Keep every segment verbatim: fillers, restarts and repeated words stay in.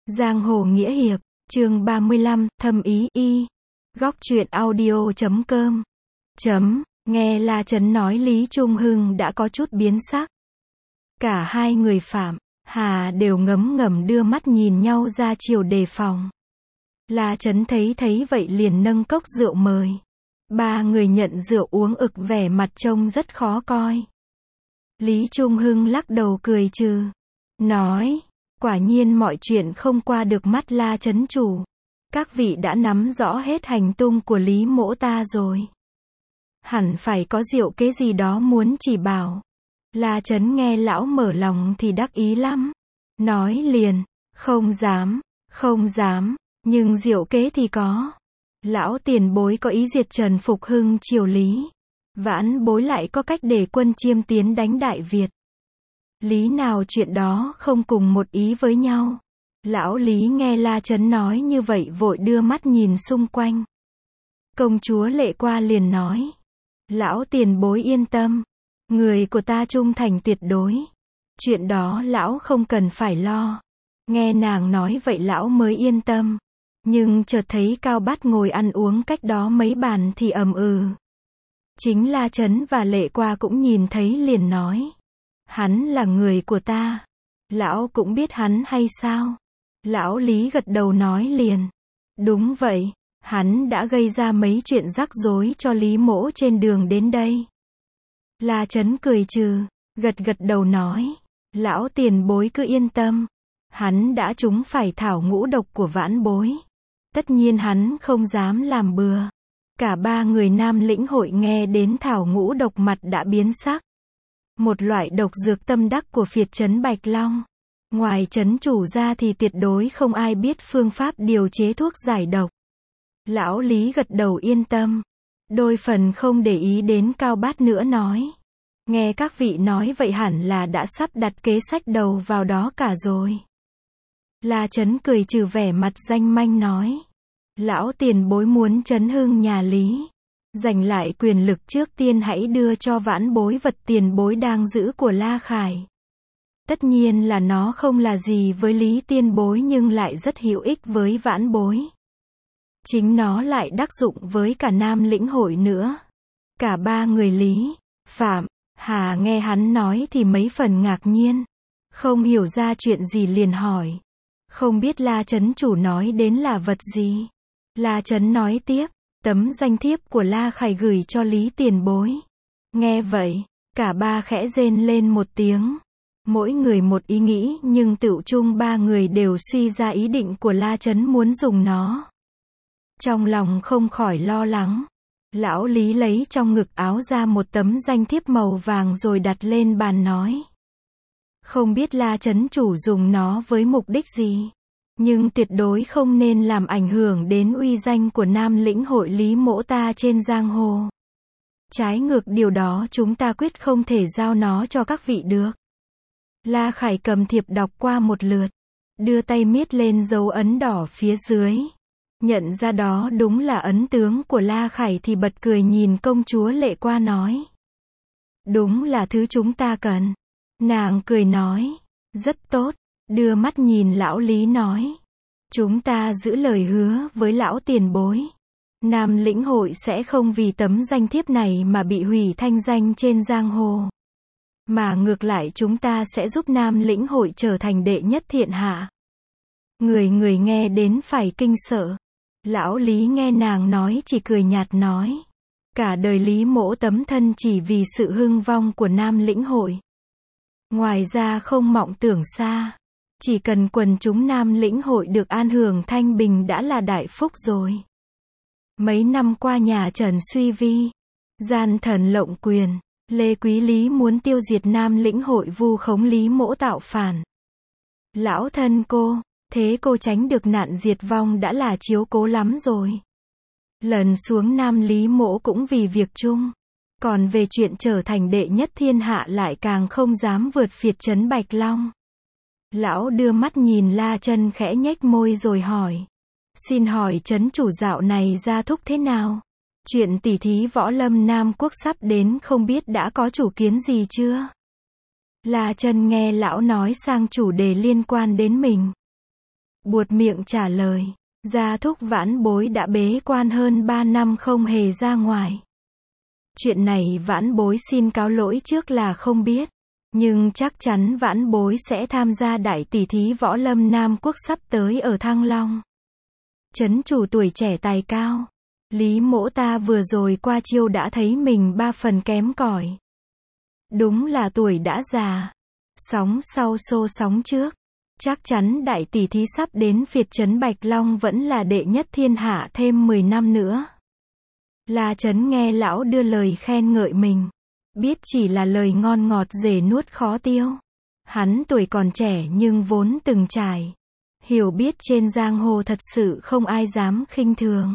Giang hồ nghĩa hiệp, chương ba mươi lăm, thâm ý y. Góc truyện audio chấm com. Chấm, nghe La Chấn nói Lý Trung Hưng đã có chút biến sắc. Cả hai người Phạm, Hà đều ngấm ngầm đưa mắt nhìn nhau ra chiều đề phòng. La Chấn thấy thấy vậy liền nâng cốc rượu mời. Ba người nhận rượu uống ực vẻ mặt trông rất khó coi. Lý Trung Hưng lắc đầu cười trừ. Nói, quả nhiên mọi chuyện không qua được mắt La Chấn chủ. Các vị đã nắm rõ hết hành tung của Lý mỗ ta rồi. Hẳn phải có diệu kế gì đó muốn chỉ bảo. La Chấn nghe lão mở lòng thì đắc ý lắm. Nói liền, không dám, không dám, nhưng diệu kế thì có. Lão tiền bối có ý diệt Trần Phục Hưng triều Lý. Vãn bối lại có cách để quân Chiêm tiến đánh Đại Việt. Lý nào chuyện đó không cùng một ý với nhau. Lão Lý nghe La Chấn nói như vậy vội đưa mắt nhìn xung quanh. Công chúa Lệ Qua liền nói. Lão tiền bối yên tâm. Người của ta trung thành tuyệt đối. Chuyện đó lão không cần phải lo. Nghe nàng nói vậy lão mới yên tâm. Nhưng chợt thấy Cao Bát ngồi ăn uống cách đó mấy bàn thì ầm ừ. Chính La Chấn và Lệ Qua cũng nhìn thấy liền nói. Hắn là người của ta. Lão cũng biết hắn hay sao? Lão Lý gật đầu nói liền. Đúng vậy, hắn đã gây ra mấy chuyện rắc rối cho Lý mỗ trên đường đến đây. La Chấn cười trừ, gật gật đầu nói. Lão tiền bối cứ yên tâm. Hắn đã trúng phải thảo ngũ độc của vãn bối. Tất nhiên hắn không dám làm bừa. Cả ba người Nam Lĩnh hội nghe đến thảo ngũ độc mặt đã biến sắc. Một loại độc dược tâm đắc của phiệt trấn Bạch Long. Ngoài trấn chủ ra thì tuyệt đối không ai biết phương pháp điều chế thuốc giải độc. Lão Lý gật đầu yên tâm. Đôi phần không để ý đến Cao Bát nữa nói. Nghe các vị nói vậy hẳn là đã sắp đặt kế sách đầu vào đó cả rồi. La Chấn cười trừ vẻ mặt danh manh nói. Lão tiền bối muốn trấn hưng nhà Lý. Giành lại quyền lực trước tiên hãy đưa cho vãn bối vật tiền bối đang giữ của La Khải. Tất nhiên là nó không là gì với Lý tiên bối nhưng lại rất hữu ích với vãn bối. Chính nó lại đắc dụng với cả Nam Lĩnh hội nữa. Cả ba người Lý, Phạm, Hà nghe hắn nói thì mấy phần ngạc nhiên. Không hiểu ra chuyện gì liền hỏi. Không biết La Chấn chủ nói đến là vật gì. La Chấn nói tiếp. Tấm danh thiếp của La Khải gửi cho Lý tiền bối. Nghe vậy, cả ba khẽ rên lên một tiếng. Mỗi người một ý nghĩ nhưng tựu chung ba người đều suy ra ý định của La Chấn muốn dùng nó. Trong lòng không khỏi lo lắng. Lão Lý lấy trong ngực áo ra một tấm danh thiếp màu vàng rồi đặt lên bàn nói. Không biết La Chấn chủ dùng nó với mục đích gì. Nhưng tuyệt đối không nên làm ảnh hưởng đến uy danh của Nam Lĩnh hội Lý mỗ ta trên giang hồ. Trái ngược điều đó chúng ta quyết không thể giao nó cho các vị được. La Khải cầm thiệp đọc qua một lượt. Đưa tay miết lên dấu ấn đỏ phía dưới. Nhận ra đó đúng là ấn tướng của La Khải thì bật cười nhìn công chúa Lệ Qua nói. Đúng là thứ chúng ta cần. Nàng cười nói. Rất tốt. Đưa mắt nhìn lão Lý nói. Chúng ta giữ lời hứa với lão tiền bối. Nam Lĩnh hội sẽ không vì tấm danh thiếp này mà bị hủy thanh danh trên giang hồ. Mà ngược lại chúng ta sẽ giúp Nam Lĩnh hội trở thành đệ nhất thiện hạ. Người người nghe đến phải kinh sợ. Lão Lý nghe nàng nói chỉ cười nhạt nói. Cả đời Lý mỗ tấm thân chỉ vì sự hưng vong của Nam Lĩnh hội. Ngoài ra không mộng tưởng xa. Chỉ cần quần chúng Nam Lĩnh hội được an hưởng thanh bình đã là đại phúc rồi. Mấy năm qua nhà Trần suy vi. Gian thần lộng quyền. Lê Quý Lý muốn tiêu diệt Nam Lĩnh hội vu khống Lý mỗ tạo phản. Lão thân cô, thế cô tránh được nạn diệt vong đã là chiếu cố lắm rồi. Lần xuống Nam Lý mỗ cũng vì việc chung. Còn về chuyện trở thành đệ nhất thiên hạ lại càng không dám vượt phiệt trấn Bạch Long. Lão đưa mắt nhìn La Chân khẽ nhếch môi rồi hỏi. Xin hỏi trấn chủ dạo này gia thúc thế nào? Chuyện tỉ thí võ lâm Nam Quốc sắp đến không biết đã có chủ kiến gì chưa? La Chân nghe lão nói sang chủ đề liên quan đến mình. buột miệng trả lời. Gia thúc Vãn Bối đã bế quan hơn ba năm không hề ra ngoài. Chuyện này Vãn Bối xin cáo lỗi trước là không biết. Nhưng chắc chắn Vãn Bối sẽ tham gia đại tỷ thí võ lâm Nam Quốc sắp tới ở Thăng Long. Trấn chủ tuổi trẻ tài cao. Lý mỗ ta vừa rồi qua chiêu đã thấy mình ba phần kém cỏi. Đúng là tuổi đã già. Sóng sau xô sóng trước. Chắc chắn đại tỷ thí sắp đến phiệt trấn Bạch Long vẫn là đệ nhất thiên hạ thêm mười năm nữa. La Trấn nghe lão đưa lời khen ngợi mình. Biết chỉ là lời ngon ngọt dễ nuốt khó tiêu. Hắn tuổi còn trẻ nhưng vốn từng trải. Hiểu biết trên giang hồ thật sự không ai dám khinh thường.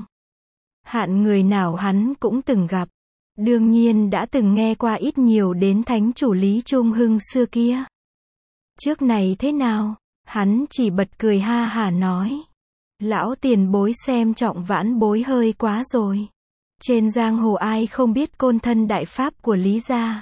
Hạn người nào hắn cũng từng gặp. Đương nhiên đã từng nghe qua ít nhiều đến thánh chủ Lý Trung Hưng xưa kia. Trước này thế nào? Hắn chỉ bật cười ha hả nói. Lão tiền bối xem trọng Vãn Bối hơi quá rồi. Trên giang hồ ai không biết côn thân đại pháp của Lý gia.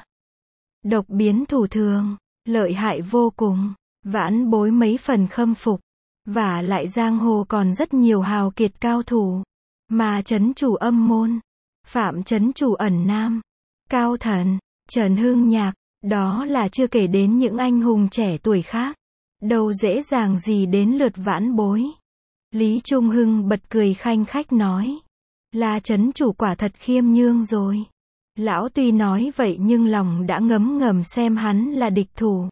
Độc biến thủ thường, lợi hại vô cùng. Vãn Bối mấy phần khâm phục. Và lại giang hồ còn rất nhiều hào kiệt cao thủ. Mà trấn chủ Âm Môn, Phạm trấn chủ Ẩn Nam, Cao Thần, Trần Hưng Nhạc, đó là chưa kể đến những anh hùng trẻ tuổi khác. Đâu dễ dàng gì đến lượt Vãn Bối. Lý Trung Hưng bật cười khanh khách nói. Là trấn chủ quả thật khiêm nhương rồi. Lão tuy nói vậy nhưng lòng đã ngấm ngầm xem hắn là địch thủ.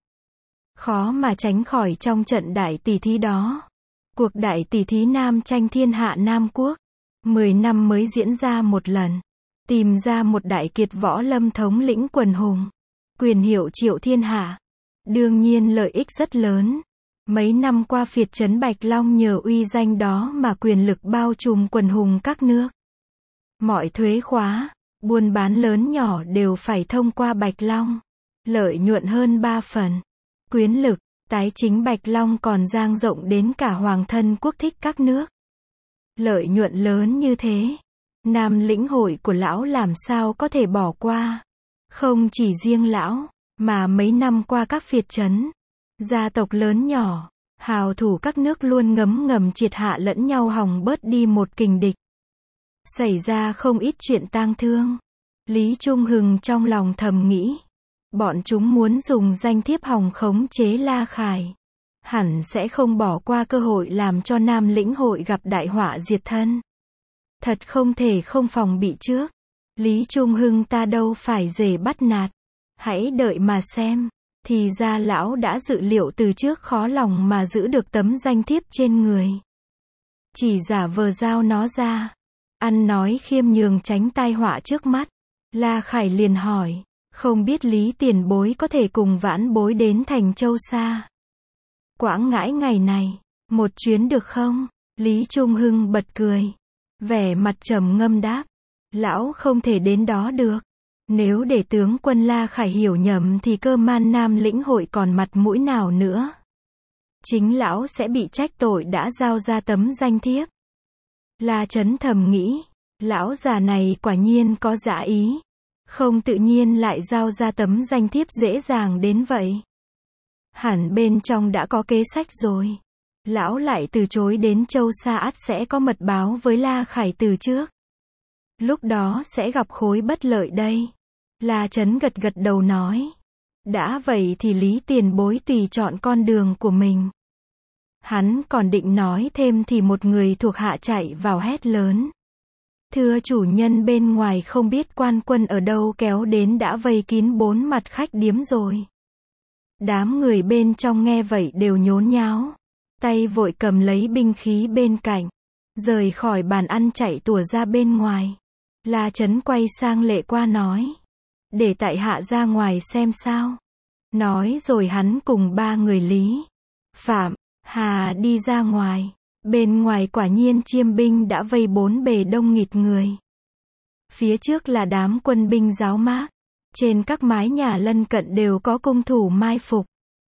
Khó mà tránh khỏi trong trận đại tỷ thí đó. Cuộc đại tỷ thí nam tranh thiên hạ Nam Quốc. Mười năm mới diễn ra một lần. Tìm ra một đại kiệt võ lâm thống lĩnh quần hùng. Quyền hiệu triệu thiên hạ. Đương nhiên lợi ích rất lớn. Mấy năm qua phiệt trấn Bạch Long nhờ uy danh đó mà quyền lực bao trùm quần hùng các nước. Mọi thuế khóa, buôn bán lớn nhỏ đều phải thông qua Bạch Long. Lợi nhuận hơn ba phần. Quyến lực, tái chính Bạch Long còn dang rộng đến cả hoàng thân quốc thích các nước. Lợi nhuận lớn như thế. Nam lĩnh hội của lão làm sao có thể bỏ qua. Không chỉ riêng lão, mà mấy năm qua các phiệt trấn, gia tộc lớn nhỏ, hào thủ các nước luôn ngấm ngầm triệt hạ lẫn nhau hòng bớt đi một kình địch. Xảy ra không ít chuyện tang thương. Lý Trung Hưng trong lòng thầm nghĩ. Bọn chúng muốn dùng danh thiếp hòng khống chế La Khải. Hẳn sẽ không bỏ qua cơ hội làm cho Nam lĩnh hội gặp đại họa diệt thân. Thật không thể không phòng bị trước. Lý Trung Hưng ta đâu phải dễ bắt nạt. Hãy đợi mà xem. Thì ra lão đã dự liệu từ trước khó lòng mà giữ được tấm danh thiếp trên người. Chỉ giả vờ giao nó ra. Ăn nói khiêm nhường tránh tai họa trước mắt. La Khải liền hỏi. Không biết Lý tiền bối có thể cùng Vãn Bối đến thành Châu Sa. Quãng ngãi ngày này. Một chuyến được không? Lý Trung Hưng bật cười. Vẻ mặt trầm ngâm đáp. Lão không thể đến đó được. Nếu để tướng quân La Khải hiểu nhầm thì cơ man Nam lĩnh hội còn mặt mũi nào nữa. Chính lão sẽ bị trách tội đã giao ra tấm danh thiếp. La Trấn thầm nghĩ. Lão già này quả nhiên có dã ý. Không tự nhiên lại giao ra tấm danh thiếp dễ dàng đến vậy. Hẳn bên trong đã có kế sách rồi. Lão lại từ chối đến Châu Sa ắt sẽ có mật báo với La Khải từ trước. Lúc đó sẽ gặp khối bất lợi đây. La Trấn gật gật đầu nói. Đã vậy thì Lý tiền bối tùy chọn con đường của mình. Hắn còn định nói thêm thì một người thuộc hạ chạy vào hét lớn. Thưa chủ nhân, bên ngoài không biết quan quân ở đâu kéo đến đã vây kín bốn mặt khách điếm rồi. Đám người bên trong nghe vậy đều nhốn nháo. Tay vội cầm lấy binh khí bên cạnh. Rời khỏi bàn ăn chạy tủa ra bên ngoài. La Trấn quay sang Lệ Qua nói. Để tại hạ ra ngoài xem sao. Nói rồi hắn cùng ba người Lý, Phạm, Hà đi ra ngoài. Bên ngoài quả nhiên chiêm binh đã vây bốn bề đông nghịt người. Phía trước là đám quân binh giáo mác. Trên các mái nhà lân cận đều có cung thủ mai phục.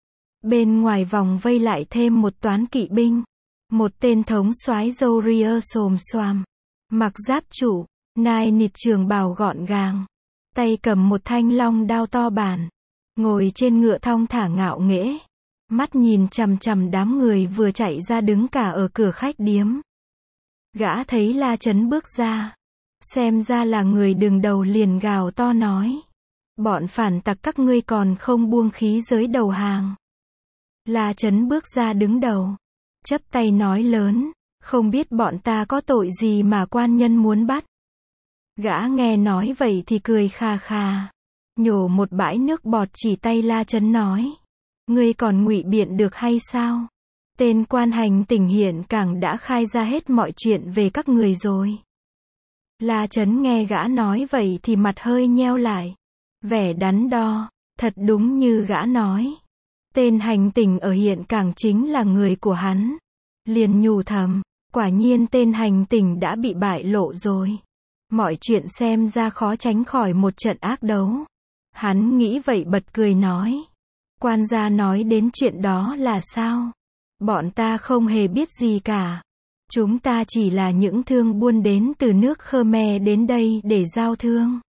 Bên ngoài vòng vây lại thêm một toán kỵ binh. Một tên thống soái râu ria xồm xoàm. Mặc giáp trụ, nai nịt trường bào gọn gàng. Tay cầm một thanh long đao to bản. Ngồi trên ngựa thong thả ngạo nghễ. mắt nhìn chằm chằm đám người vừa chạy ra đứng cả ở cửa khách điếm. Gã thấy La Chấn bước ra, xem ra là người đứng đầu, liền gào to nói: bọn phản tặc các ngươi còn không buông khí giới đầu hàng. La Chấn bước ra đứng đầu, chắp tay nói lớn: không biết bọn ta có tội gì mà quan nhân muốn bắt. Gã nghe nói vậy thì cười khà khà, nhổ một bãi nước bọt chỉ tay La Chấn nói: ngươi còn ngụy biện được hay sao? Tên quan hành tỉnh hiện cảng đã khai ra hết mọi chuyện về các người rồi. La Chấn nghe gã nói vậy thì mặt hơi nheo lại, vẻ đắn đo, thật đúng như gã nói. Tên hành tỉnh ở hiện cảng chính là người của hắn. Liền nhủ thầm, quả nhiên tên hành tỉnh đã bị bại lộ rồi. Mọi chuyện xem ra khó tránh khỏi một trận ác đấu. Hắn nghĩ vậy bật cười nói: quan gia nói đến chuyện đó là sao? Bọn ta không hề biết gì cả. Chúng ta chỉ là những thương buôn đến từ nước Khmer đến đây để giao thương.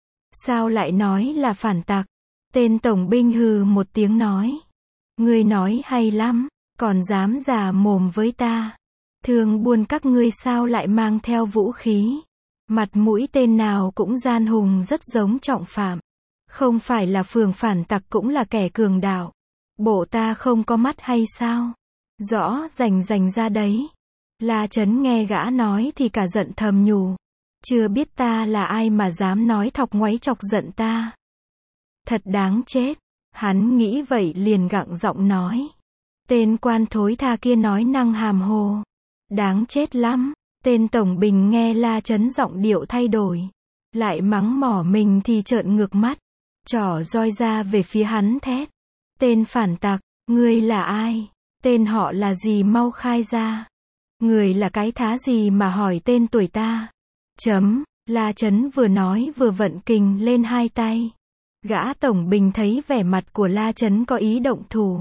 Sao lại nói là phản tặc? Tên tổng binh hừ một tiếng nói: ngươi nói hay lắm, còn dám già mồm với ta. Thương buôn các ngươi sao lại mang theo vũ khí? Mặt mũi tên nào cũng gian hùng, rất giống trọng phạm. Không phải là phường phản tặc cũng là kẻ cường đạo. Bộ ta không có mắt hay sao? Rõ rành rành ra đấy. La Chấn nghe gã nói thì cả giận thầm nhủ: chưa biết ta là ai mà dám nói thọc ngoáy chọc giận ta. Thật đáng chết. Hắn nghĩ vậy liền gặng giọng nói: tên quan thối tha kia nói năng hàm hồ. Đáng chết lắm. Tên tổng bình nghe La Chấn giọng điệu thay đổi, lại mắng mỏ mình thì trợn ngược mắt, trỏ roi ra về phía hắn thét: tên phản tặc, ngươi là ai? Tên họ là gì mau khai ra. Người là cái thá gì mà hỏi tên tuổi ta? Chấm. La Chấn vừa nói vừa vận kình lên hai tay. Gã tổng bình thấy vẻ mặt của La Chấn có ý động thủ,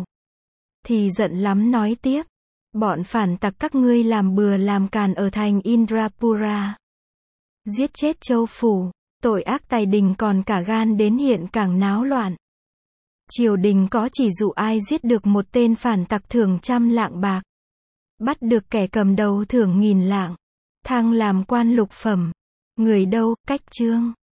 thì giận lắm nói tiếp: bọn phản tặc các ngươi làm bừa làm càn ở thành Indrapura, giết chết châu phủ, tội ác tài đình, còn cả gan đến hiện cảng náo loạn. Triều đình có chỉ dụ ai giết được một tên phản tặc thưởng trăm lạng bạc, bắt được kẻ cầm đầu thưởng nghìn lạng, thăng làm quan lục phẩm. Người đâu? Cách chương